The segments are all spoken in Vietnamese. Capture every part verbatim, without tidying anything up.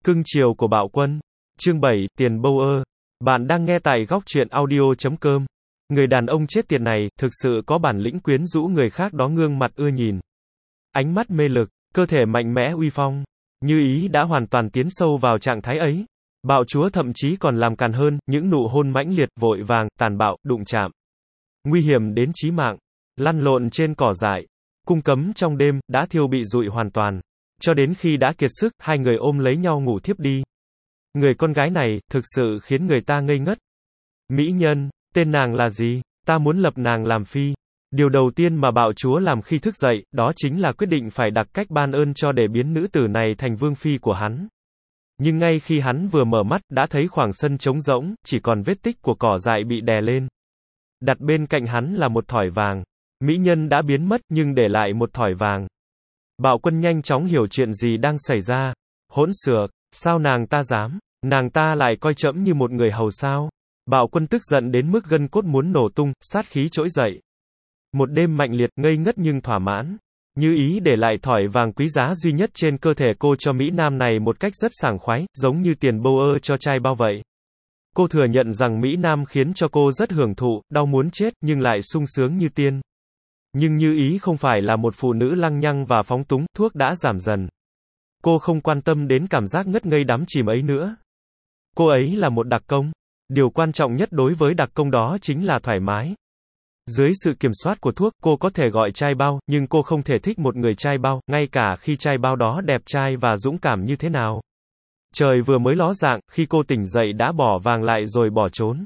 Cưng chiều của Bạo Quân. Chương bảy, Tiền Bâu ơ. Bạn đang nghe tại góc truyện audio chấm com. Người đàn ông chết tiệt này, thực sự có bản lĩnh quyến rũ người khác đó, gương mặt ưa nhìn. Ánh mắt mê lực, cơ thể mạnh mẽ uy phong. Như Ý đã hoàn toàn tiến sâu vào trạng thái ấy. Bạo chúa thậm chí còn làm càn hơn, những nụ hôn mãnh liệt, vội vàng, tàn bạo, đụng chạm. Nguy hiểm đến chí mạng. Lăn lộn trên cỏ dại. Cung cấm trong đêm, đã thiêu bị rụi hoàn toàn. Cho đến khi đã kiệt sức, hai người ôm lấy nhau ngủ thiếp đi. Người con gái này, thực sự khiến người ta ngây ngất. Mỹ nhân, tên nàng là gì? Ta muốn lập nàng làm phi. Điều đầu tiên mà bạo chúa làm khi thức dậy, đó chính là quyết định phải đặt cách ban ơn cho để biến nữ tử này thành vương phi của hắn. Nhưng ngay khi hắn vừa mở mắt, đã thấy khoảng sân trống rỗng, chỉ còn vết tích của cỏ dại bị đè lên. Đặt bên cạnh hắn là một thỏi vàng. Mỹ nhân đã biến mất, nhưng để lại một thỏi vàng. Bạo Quân nhanh chóng hiểu chuyện gì đang xảy ra. Hỗn xược, sao nàng ta dám? Nàng ta lại coi trẫm như một người hầu sao? Bạo Quân tức giận đến mức gân cốt muốn nổ tung, sát khí trỗi dậy. Một đêm mạnh liệt, ngây ngất nhưng thỏa mãn. Như Ý để lại thỏi vàng quý giá duy nhất trên cơ thể cô cho Mỹ Nam này một cách rất sảng khoái, giống như tiền bâu ơ cho trai bao vậy. Cô thừa nhận rằng Mỹ Nam khiến cho cô rất hưởng thụ, đau muốn chết, nhưng lại sung sướng như tiên. Nhưng Như Ý không phải là một phụ nữ lăng nhăng và phóng túng, thuốc đã giảm dần. Cô không quan tâm đến cảm giác ngất ngây đắm chìm ấy nữa. Cô ấy là một đặc công. Điều quan trọng nhất đối với đặc công đó chính là thoải mái. Dưới sự kiểm soát của thuốc, cô có thể gọi trai bao, nhưng cô không thể thích một người trai bao, ngay cả khi trai bao đó đẹp trai và dũng cảm như thế nào. Trời vừa mới ló dạng, khi cô tỉnh dậy đã bỏ vàng lại rồi bỏ trốn.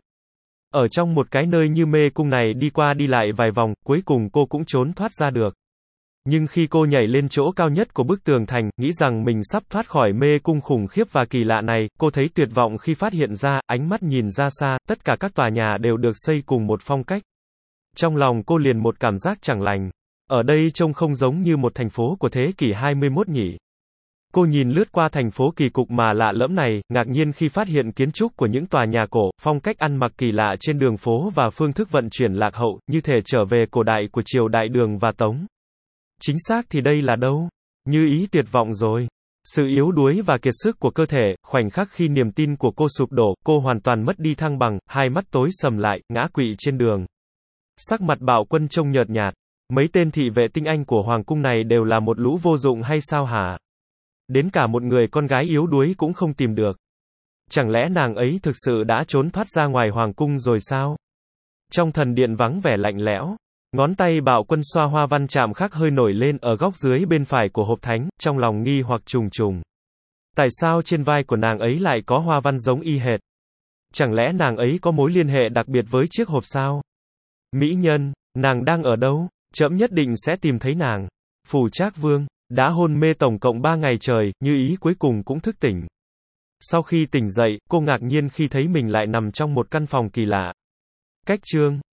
Ở trong một cái nơi như mê cung này đi qua đi lại vài vòng, cuối cùng cô cũng trốn thoát ra được. Nhưng khi cô nhảy lên chỗ cao nhất của bức tường thành, nghĩ rằng mình sắp thoát khỏi mê cung khủng khiếp và kỳ lạ này, cô thấy tuyệt vọng khi phát hiện ra, ánh mắt nhìn ra xa, tất cả các tòa nhà đều được xây cùng một phong cách. Trong lòng cô liền một cảm giác chẳng lành. Ở đây trông không giống như một thành phố của thế kỷ hai mươi mốt nhỉ. Cô nhìn lướt qua thành phố kỳ cục mà lạ lẫm này, ngạc nhiên khi phát hiện kiến trúc của những tòa nhà cổ, phong cách ăn mặc kỳ lạ trên đường phố và phương thức vận chuyển lạc hậu, như thể trở về cổ đại của triều đại Đường và Tống. Chính xác thì đây là đâu? Như Ý tuyệt vọng rồi. Sự yếu đuối và kiệt sức của cơ thể, khoảnh khắc khi niềm tin của cô sụp đổ, cô hoàn toàn mất đi thăng bằng, hai mắt tối sầm lại, ngã quỵ trên đường. Sắc mặt Bạo Quân trông nhợt nhạt. Mấy tên thị vệ tinh anh của hoàng cung này đều là một lũ vô dụng hay sao hả? Đến cả một người con gái yếu đuối cũng không tìm được. Chẳng lẽ nàng ấy thực sự đã trốn thoát ra ngoài hoàng cung rồi sao? Trong thần điện vắng vẻ lạnh lẽo, ngón tay Bạo Quân xoa hoa văn chạm khắc hơi nổi lên ở góc dưới bên phải của hộp thánh, trong lòng nghi hoặc trùng trùng. Tại sao trên vai của nàng ấy lại có hoa văn giống y hệt? Chẳng lẽ nàng ấy có mối liên hệ đặc biệt với chiếc hộp sao? Mỹ nhân, nàng đang ở đâu? Trẫm nhất định sẽ tìm thấy nàng. Phù Trác Vương đã hôn mê tổng cộng ba ngày trời, Như Ý cuối cùng cũng thức tỉnh. Sau khi tỉnh dậy, cô ngạc nhiên khi thấy mình lại nằm trong một căn phòng kỳ lạ. Cách chương